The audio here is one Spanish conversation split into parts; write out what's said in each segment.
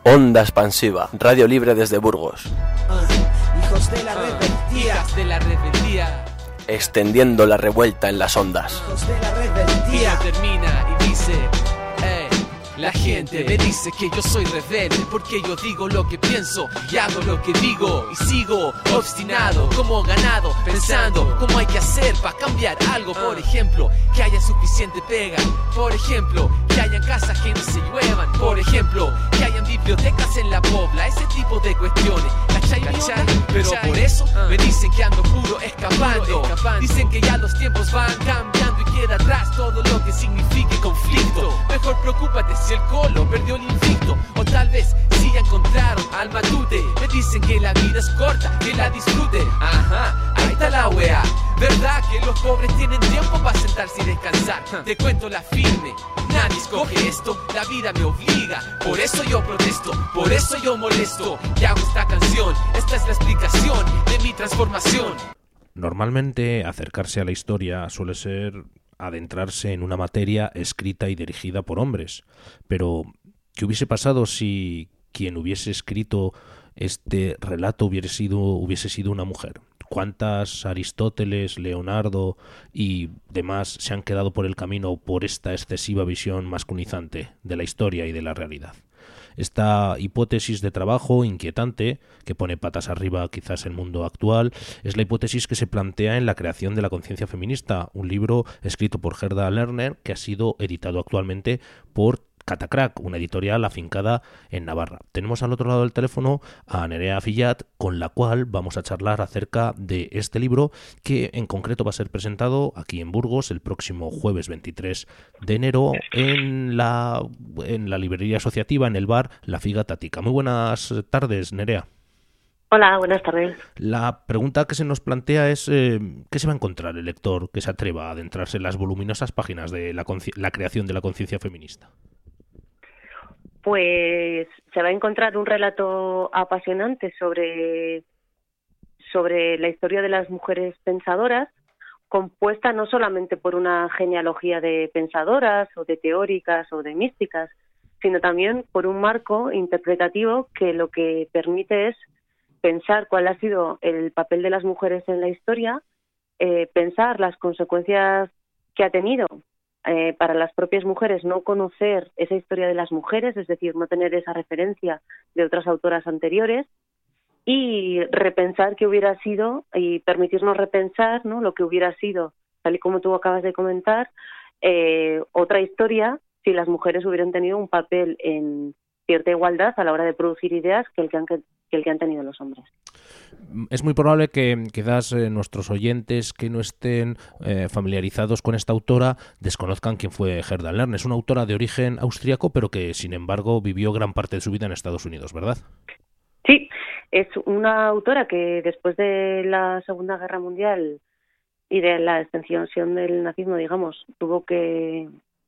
Onda Expansiva, radio libre desde Burgos. Hijos de la rebeldía. Hijas de la rebeldía. Extendiendo la revuelta en las ondas. Hijos de la rebeldía. Y termina y dice, la gente me dice que yo soy rebelde porque yo digo lo que pienso y hago lo que digo y sigo obstinado como ganado pensando cómo hay que hacer para cambiar algo. Por ejemplo, que haya suficiente pega. Por ejemplo, que hayan casas que no se lluevan. Por ejemplo, que hayan bibliotecas en la pobla. Ese tipo de cuestiones, ¿cachai? Pero por eso me dicen que ando puro escapando. Dicen que ya los tiempos van cambiando y queda atrás todo lo que signifique conflicto. Mejor preocúpate si el colo perdió el invicto, o tal vez si ya encontraron al matute. Me dicen que la vida es corta, que la disfrute. Ajá, ahí está la wea. ¿Verdad que los pobres tienen tiempo para sentarse y descansar? Te cuento la firme, nadie escoge esto, la vida me obliga. Por eso yo protesto, por eso yo molesto. Y hago esta canción, esta es la explicación de mi transformación. Normalmente acercarse a la historia suele ser adentrarse en una materia escrita y dirigida por hombres. Pero, ¿qué hubiese pasado si quien hubiese escrito este relato hubiese sido una mujer? ¿Cuántas Aristóteles, Leonardo y demás se han quedado por el camino por esta excesiva visión masculinizante de la historia y de la realidad? Esta hipótesis de trabajo inquietante, que pone patas arriba quizás el mundo actual, es la hipótesis que se plantea en La creación de la conciencia feminista, un libro escrito por Gerda Lerner que ha sido editado actualmente por Catacrac, una editorial afincada en Navarra. Tenemos al otro lado del teléfono a Nerea Fillat, con la cual vamos a charlar acerca de este libro, que en concreto va a ser presentado aquí en Burgos el próximo jueves 23 de enero en la librería asociativa, en el bar La Figa Tática. Muy buenas tardes, Nerea. Hola, buenas tardes. La pregunta que se nos plantea es ¿qué se va a encontrar el lector que se atreva a adentrarse en las voluminosas páginas de la creación de la conciencia feminista? Pues se va a encontrar un relato apasionante sobre la historia de las mujeres pensadoras, compuesta no solamente por una genealogía de pensadoras o de teóricas o de místicas, sino también por un marco interpretativo que lo que permite es pensar cuál ha sido el papel de las mujeres en la historia, pensar las consecuencias que ha tenido para las propias mujeres no conocer esa historia de las mujeres, es decir, no tener esa referencia de otras autoras anteriores, y repensar qué hubiera sido y permitirnos repensar, ¿no?, lo que hubiera sido, tal y como tú acabas de comentar, otra historia si las mujeres hubieran tenido un papel en cierta igualdad a la hora de producir ideas que el que han tenido los hombres. Es muy probable que quizás nuestros oyentes que no estén familiarizados con esta autora desconozcan quién fue Gerda Lerner. Es una autora de origen austríaco, pero que sin embargo vivió gran parte de su vida en Estados Unidos, ¿verdad? Sí, es una autora que después de la Segunda Guerra Mundial y de la extensión del nazismo, digamos, tuvo que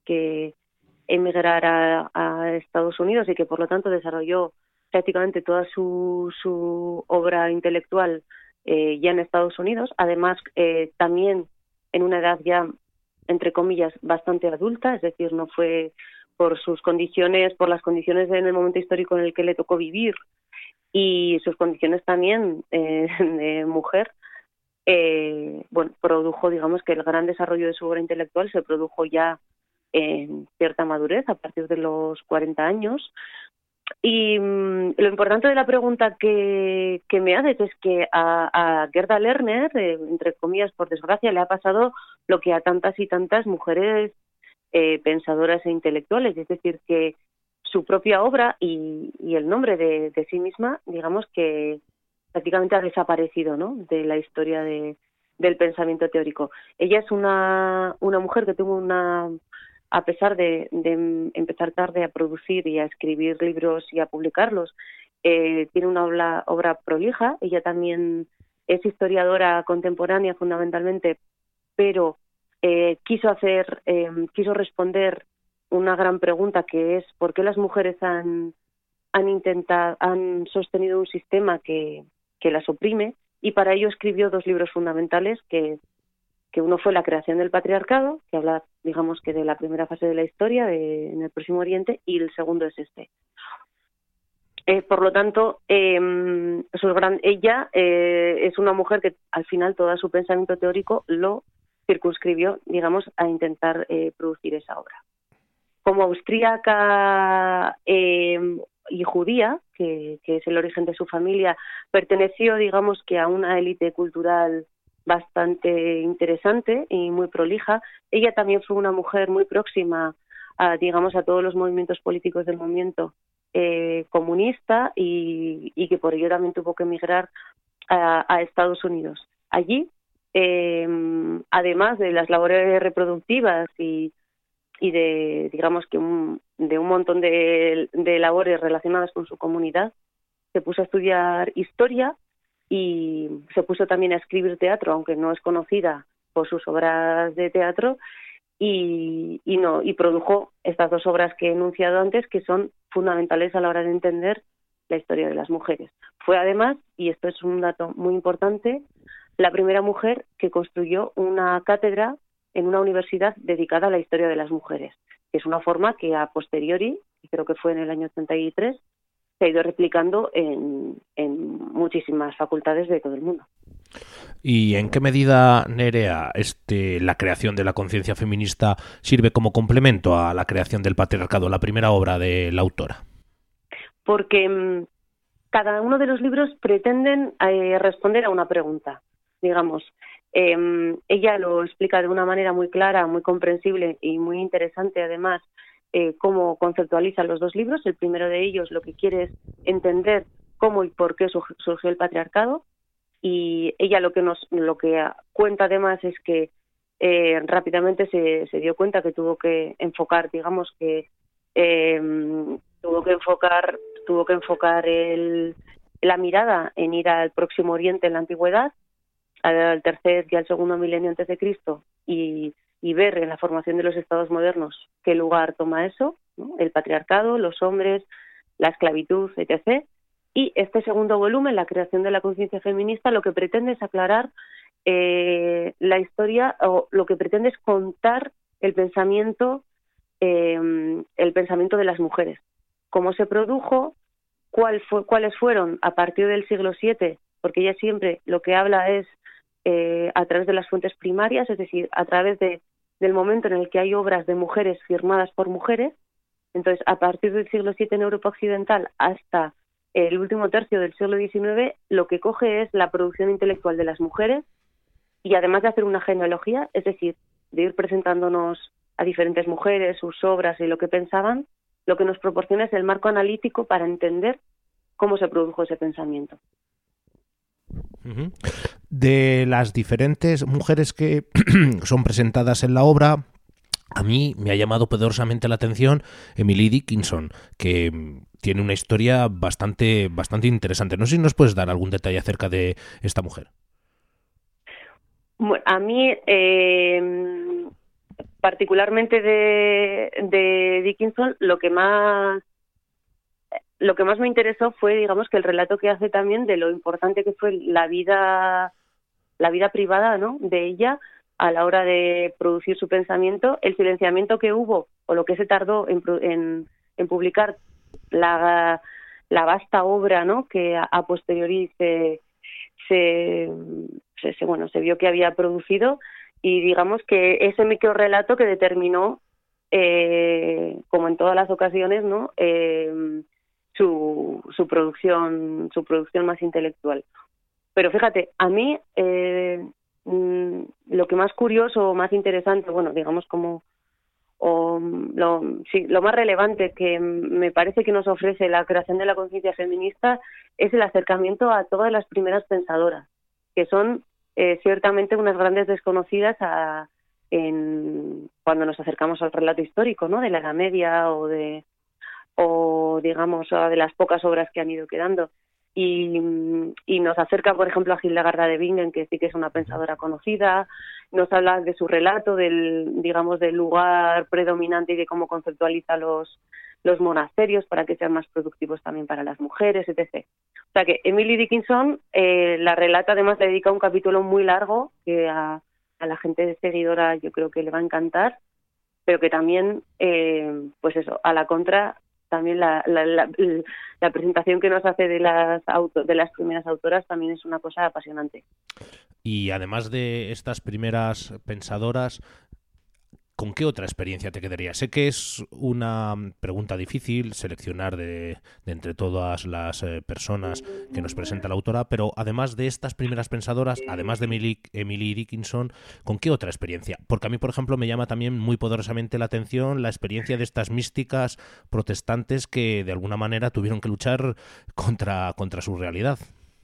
emigrar a Estados Unidos y que por lo tanto desarrolló prácticamente toda su obra intelectual ya en Estados Unidos, además también en una edad ya, entre comillas, bastante adulta, es decir, no fue por las condiciones en el momento histórico en el que le tocó vivir y sus condiciones también de mujer, produjo, digamos, que el gran desarrollo de su obra intelectual se produjo ya en cierta madurez, a partir de los 40 años. Y lo importante de la pregunta que me haces es que a Gerda Lerner, entre comillas, por desgracia, le ha pasado lo que a tantas y tantas mujeres pensadoras e intelectuales, es decir, que su propia obra y el nombre de sí misma, digamos que prácticamente ha desaparecido, ¿no?, de la historia del pensamiento teórico. Ella es una mujer que tuvo a pesar de empezar tarde a producir y a escribir libros y a publicarlos, tiene una obra prolija. Ella también es historiadora contemporánea fundamentalmente, pero quiso responder una gran pregunta, que es ¿por qué las mujeres han sostenido un sistema que las oprime? Y para ello escribió 2 libros fundamentales, que uno fue La creación del patriarcado, que habla, digamos, que de la primera fase de la historia en el Próximo Oriente, y el segundo es este. Por lo tanto, ella es una mujer que al final todo su pensamiento teórico lo circunscribió, digamos, a intentar producir esa obra. Como austríaca y judía, que es el origen de su familia, perteneció, digamos, que a una élite cultural bastante interesante y muy prolija. Ella también fue una mujer muy próxima a, digamos, a todos los movimientos políticos del momento comunista y que por ello también tuvo que emigrar a Estados Unidos. Allí, además de las labores reproductivas y de, digamos, que de un montón de labores relacionadas con su comunidad, se puso a estudiar historia y se puso también a escribir teatro, aunque no es conocida por sus obras de teatro, y produjo estas dos obras que he enunciado antes, que son fundamentales a la hora de entender la historia de las mujeres. Fue además, y esto es un dato muy importante, la primera mujer que construyó una cátedra en una universidad dedicada a la historia de las mujeres, que es una forma que a posteriori, y creo que fue en el año 83, se ha ido replicando en muchísimas facultades de todo el mundo. ¿Y en qué medida, Nerea, la creación de la conciencia feminista sirve como complemento a la creación del patriarcado, la primera obra de la autora? Porque cada uno de los libros pretenden responder a una pregunta, digamos. Ella lo explica de una manera muy clara, muy comprensible y muy interesante, además, cómo conceptualiza los dos libros. El primero de ellos lo que quiere es entender cómo y por qué surgió el patriarcado, y ella lo que cuenta además es que rápidamente se dio cuenta que tuvo que enfocar, digamos, que tuvo que enfocar la mirada en ir al Próximo Oriente en la antigüedad, al tercer y al segundo milenio antes de Cristo, y ver en la formación de los estados modernos qué lugar toma eso, ¿no? El patriarcado, los hombres, la esclavitud, etc. Y este segundo volumen, la creación de la conciencia feminista, lo que pretende es aclarar la historia, o lo que pretende es contar el pensamiento de las mujeres, cómo se produjo, cuáles fueron a partir del siglo VII, porque ella siempre lo que habla es a través de las fuentes primarias, es decir, a través del momento en el que hay obras de mujeres firmadas por mujeres. Entonces, a partir del siglo VII en Europa Occidental hasta el último tercio del siglo XIX, lo que coge es la producción intelectual de las mujeres, y además de hacer una genealogía, es decir, de ir presentándonos a diferentes mujeres, sus obras y lo que pensaban, lo que nos proporciona es el marco analítico para entender cómo se produjo ese pensamiento. De las diferentes mujeres que son presentadas en la obra, a mí me ha llamado poderosamente la atención Emily Dickinson, que tiene una historia bastante interesante. No sé si nos puedes dar algún detalle acerca de esta mujer. Bueno, a mí, particularmente de Dickinson, lo que más me interesó fue, digamos, que el relato que hace también de lo importante que fue la vida privada, ¿no?, de ella a la hora de producir su pensamiento, el silenciamiento que hubo, o lo que se tardó en publicar la vasta obra, ¿no?, que a posteriori se vio que había producido, y digamos que ese microrrelato que determinó, como en todas las ocasiones, ¿no?, su producción más intelectual. Pero fíjate, a mí lo que más curioso o más interesante, bueno, digamos lo más relevante que me parece que nos ofrece la creación de la conciencia feminista es el acercamiento a todas las primeras pensadoras, que son ciertamente unas grandes desconocidas cuando nos acercamos al relato histórico, ¿no?, de la Edad Media o digamos de las pocas obras que han ido quedando, y nos acerca, por ejemplo, a Hildegarda de Bingen, que sí que es una pensadora conocida. Nos habla de su relato, del lugar predominante y de cómo conceptualiza los monasterios para que sean más productivos también para las mujeres, etc. O sea que Emily Dickinson la relata, además le dedica un capítulo muy largo que a la gente seguidora yo creo que le va a encantar, pero que también, pues eso, a la contra también la presentación que nos hace de las primeras autoras también es una cosa apasionante. Y además de estas primeras pensadoras, ¿con qué otra experiencia te quedaría? Sé que es una pregunta difícil seleccionar de entre todas las personas que nos presenta la autora, pero además de estas primeras pensadoras, además de Emily Dickinson, ¿con qué otra experiencia? Porque a mí, por ejemplo, me llama también muy poderosamente la atención la experiencia de estas místicas protestantes que de alguna manera tuvieron que luchar contra su realidad.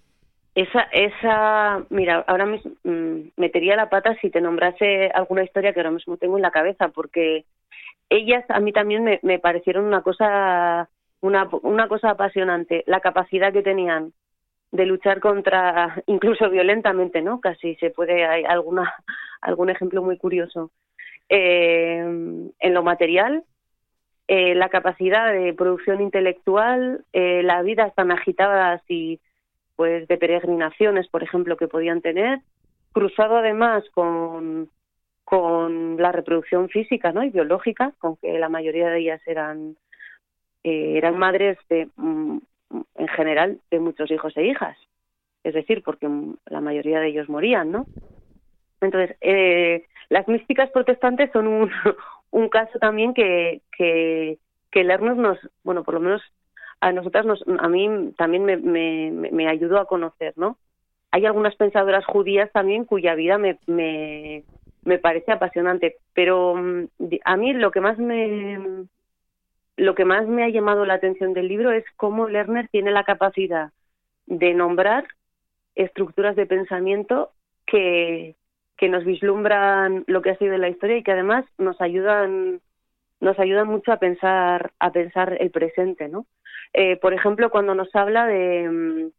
Mira, ahora mismo metería la pata si te nombrase alguna historia que ahora mismo tengo en la cabeza, porque ellas a mí también me parecieron una cosa apasionante, la capacidad que tenían de luchar contra, incluso violentamente, ¿no? Casi hay algún ejemplo muy curioso. En lo material, la capacidad de producción intelectual, las vidas tan agitadas y pues de peregrinaciones, por ejemplo, que podían tener, cruzado además con la reproducción física, ¿no? Y biológica, con que la mayoría de ellas eran madres en general de muchos hijos e hijas, es decir, porque la mayoría de ellos morían, ¿no? Entonces, las místicas protestantes son un caso también que Lerner bueno, por lo menos a nosotras a mí también me ayudó a conocer, ¿no? Hay algunas pensadoras judías también cuya vida me parece apasionante, pero a mí lo que más me ha llamado la atención del libro es cómo Lerner tiene la capacidad de nombrar estructuras de pensamiento que nos vislumbran lo que ha sido la historia y que además nos ayudan mucho a pensar el presente, ¿no? Por ejemplo, cuando nos habla de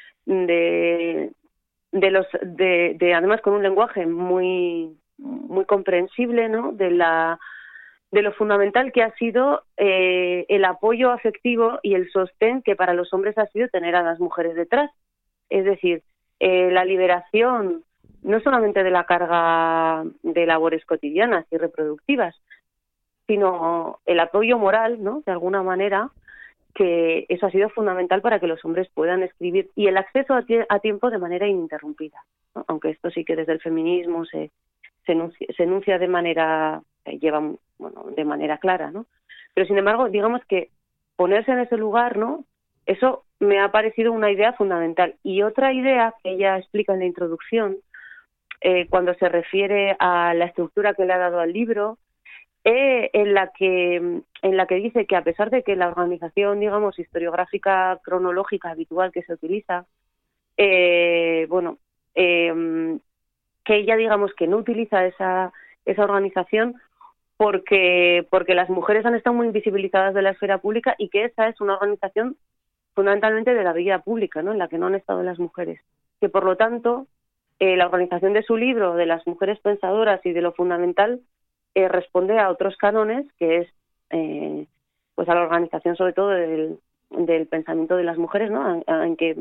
además con un lenguaje muy comprensible, ¿no? De lo fundamental que ha sido el apoyo afectivo y el sostén que para los hombres ha sido tener a las mujeres detrás. Es decir, la liberación no solamente de la carga de labores cotidianas y reproductivas, sino el apoyo moral, ¿no? De alguna manera, que eso ha sido fundamental para que los hombres puedan escribir, y el acceso a tiempo de manera ininterrumpida, ¿no? Aunque esto sí que desde el feminismo se enuncia de manera de manera clara, ¿no? Pero sin embargo, digamos que ponerse en ese lugar, ¿no? Eso me ha parecido una idea fundamental. Y otra idea que ella explica en la introducción, cuando se refiere a la estructura que le ha dado al libro, en la que dice que a pesar de que la organización, digamos, historiográfica cronológica habitual que se utiliza, que ella, digamos, que no utiliza esa organización porque las mujeres han estado muy invisibilizadas de la esfera pública y que esa es una organización fundamentalmente de la vida pública, ¿no? En la que no han estado las mujeres. Que por lo tanto, la organización de su libro, de las mujeres pensadoras y de lo fundamental, responde a otros cánones, que es pues a la organización sobre todo del pensamiento de las mujeres, ¿no? En qué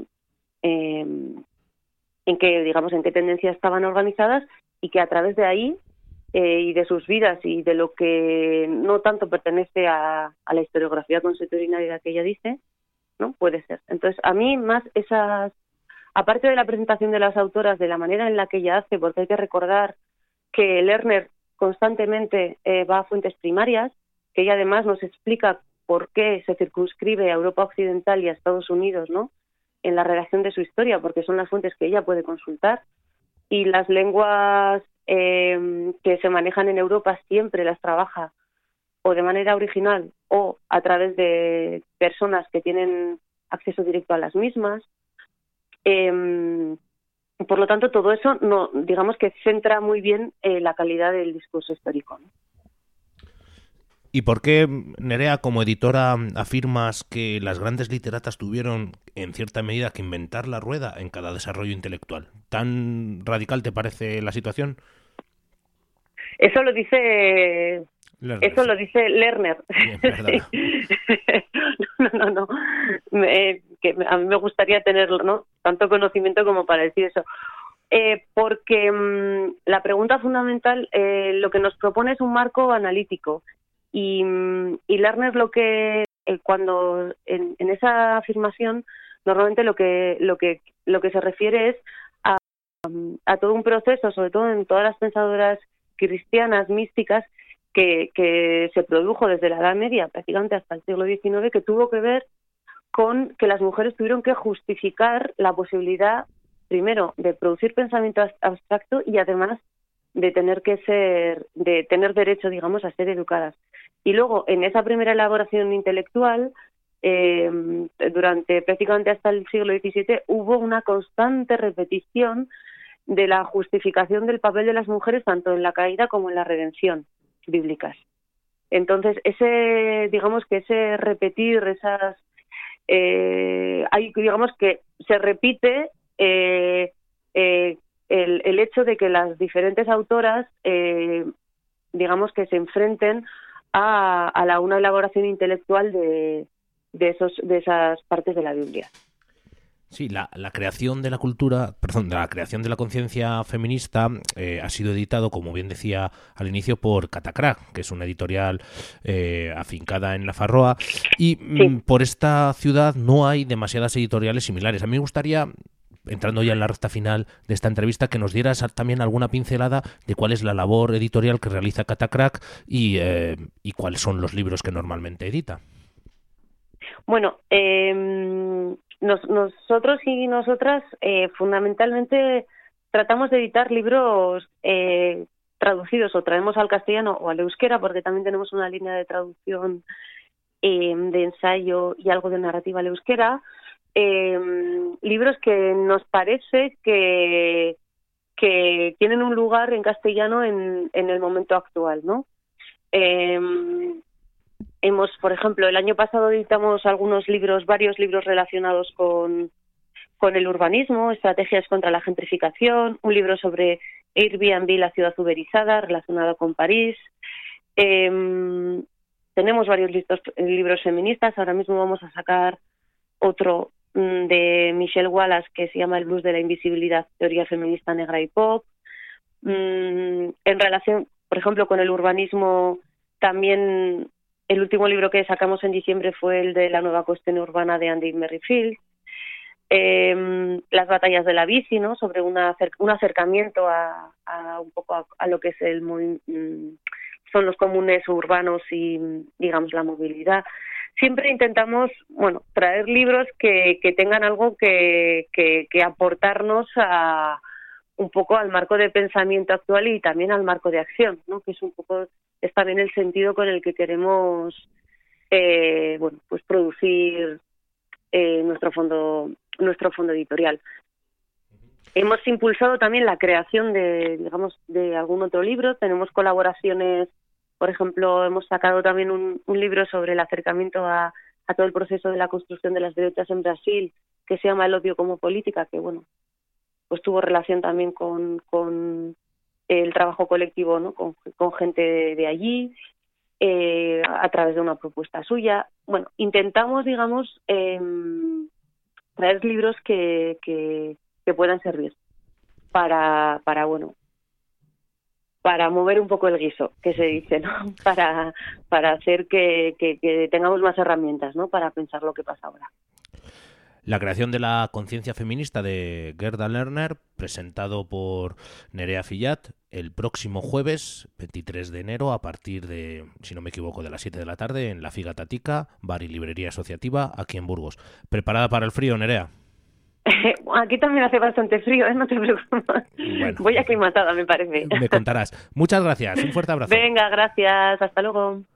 tendencias estaban organizadas, y que a través de ahí y de sus vidas y de lo que no tanto pertenece a la historiografía consuetudinaria que ella dice, ¿no? Puede ser. Entonces, a mí más aparte de la presentación de las autoras, de la manera en la que ella hace, porque hay que recordar que Lerner constantemente va a fuentes primarias, que ella además nos explica por qué se circunscribe a Europa Occidental y a Estados Unidos, ¿no? En la redacción de su historia, porque son las fuentes que ella puede consultar, y las lenguas que se manejan en Europa siempre las trabaja o de manera original o a través de personas que tienen acceso directo a las mismas. Por lo tanto, todo eso digamos que centra muy bien la calidad del discurso histórico, ¿no? ¿Y por qué, Nerea, como editora, afirmas que las grandes literatas tuvieron, en cierta medida, que inventar la rueda en cada desarrollo intelectual? ¿Tan radical te parece la situación? Eso lo dice Lerner. Eso lo dice Lerner. Bien, no. Que a mí me gustaría tener, ¿no?, tanto conocimiento como para decir eso. Porque la pregunta fundamental lo que nos propone es un marco analítico. Y Lerner lo que cuando en esa afirmación normalmente lo que se refiere es a todo un proceso, sobre todo en todas las pensadoras cristianas místicas, que se produjo desde la Edad Media prácticamente hasta el siglo XIX, que tuvo que ver con que las mujeres tuvieron que justificar la posibilidad, primero, de producir pensamiento abstracto y además de tener derecho, digamos, a ser educadas. Y luego, en esa primera elaboración intelectual, durante prácticamente hasta el siglo XVII, hubo una constante repetición de la justificación del papel de las mujeres tanto en la caída como en la redención bíblicas. Entonces, ese repetir esas... digamos que se repite el hecho de que las diferentes autoras, digamos que se enfrenten a una elaboración intelectual de esas partes de la Biblia. Sí, la creación de la la creación de la conciencia feminista ha sido editado, como bien decía al inicio, por Catacrac, que es una editorial afincada en La Farroa, y Sí. Por esta ciudad no hay demasiadas editoriales similares. A mí me gustaría, entrando ya en la recta final de esta entrevista, que nos dieras también alguna pincelada de cuál es la labor editorial que realiza Catacrac y cuáles son los libros que normalmente edita. Bueno, nosotros y nosotras fundamentalmente tratamos de editar libros traducidos, o traemos al castellano o al euskera, porque también tenemos una línea de traducción de ensayo y algo de narrativa al euskera, libros que nos parece que tienen un lugar en castellano en el momento actual, ¿no? Por ejemplo, el año pasado editamos varios libros relacionados con el urbanismo, estrategias contra la gentrificación, un libro sobre Airbnb, la ciudad uberizada, relacionado con París. Tenemos varios libros feministas. Ahora mismo vamos a sacar otro de Michelle Wallace que se llama El blues de la invisibilidad, teoría feminista negra y pop. En relación, por ejemplo, con el urbanismo, también el último libro que sacamos en diciembre fue el de La nueva cuestión urbana de Andy Merrifield. Las batallas de la bici, ¿no? Sobre un acercamiento a un poco a lo que es son los comunes urbanos y, digamos, la movilidad. Siempre intentamos, traer libros que tengan algo que aportarnos un poco al marco de pensamiento actual y también al marco de acción, ¿no? Que es también el sentido con el que queremos pues producir nuestro fondo editorial. Hemos impulsado también la creación de algún otro libro. Tenemos colaboraciones, por ejemplo, hemos sacado también un libro sobre el acercamiento a todo el proceso de la construcción de las derechas en Brasil, que se llama El odio como política, que pues tuvo relación también con el trabajo colectivo, ¿no? Con gente de allí, a través de una propuesta suya. Intentamos, digamos, traer libros que puedan servir para mover un poco el guiso, que se dice, ¿no? Para hacer que tengamos más herramientas, ¿no? Para pensar lo que pasa ahora. La creación de la conciencia feminista de Gerda Lerner, presentado por Nerea Fillat el próximo jueves 23 de enero a partir de, si no me equivoco, de las 7 de la tarde en La Figa Tatica, bar y librería asociativa aquí en Burgos. ¿Preparada para el frío, Nerea? Aquí también hace bastante frío, no te preocupes. Bueno, voy aclimatada, me parece. Me contarás. Muchas gracias, un fuerte abrazo. Venga, gracias, hasta luego.